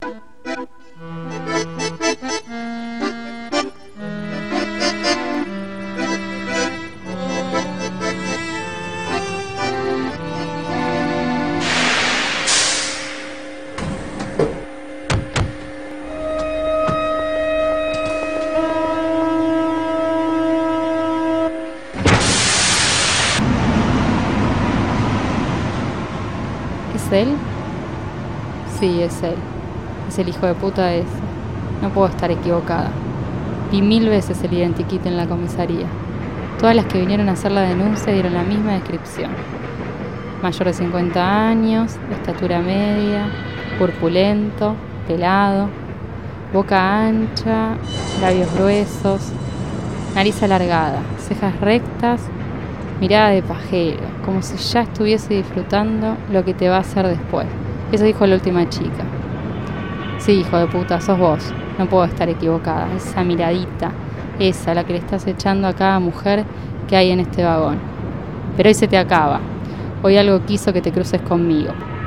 ¿Es él? Sí, es él. Es el hijo de puta ese. No puedo estar equivocada. Vi 1000 veces el identikit en la comisaría. Todas las que vinieron a hacer la denuncia dieron la misma descripción. Mayor de 50 años, de estatura media, corpulento, pelado, boca ancha, labios gruesos, nariz alargada, cejas rectas, mirada de pajero, como si ya estuviese disfrutando lo que te va a hacer después. Eso dijo la última chica. Sí, hijo de puta, sos vos. No puedo estar equivocada. Esa miradita, esa, la que le estás echando a cada mujer que hay en este vagón. Pero hoy se te acaba. Hoy algo quiso que te cruces conmigo.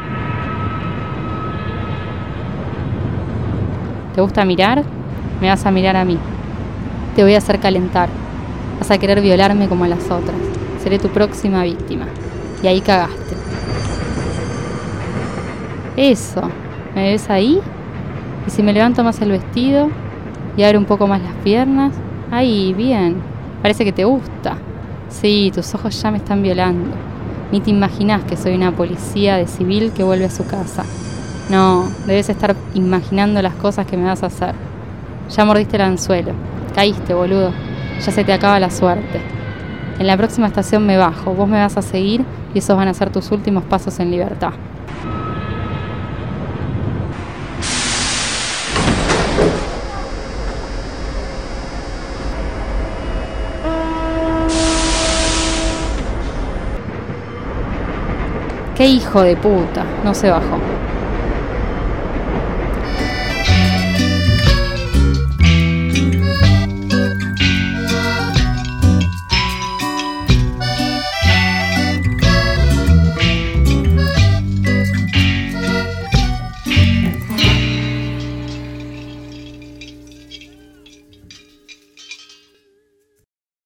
¿Te gusta mirar? Me vas a mirar a mí. Te voy a hacer calentar. Vas a querer violarme como las otras. Seré tu próxima víctima. Y ahí cagaste. Eso. ¿Me ves ahí? Y si me levanto más el vestido y abro un poco más las piernas, ahí, bien. Parece que te gusta. Sí, tus ojos ya me están violando. Ni te imaginás que soy una policía de civil que vuelve a su casa. No, debes estar imaginando las cosas que me vas a hacer. Ya mordiste el anzuelo. Caíste, boludo. Ya se te acaba la suerte. En la próxima estación me bajo. Vos me vas a seguir y esos van a ser tus últimos pasos en libertad. ¡Qué hijo de puta! No se bajó.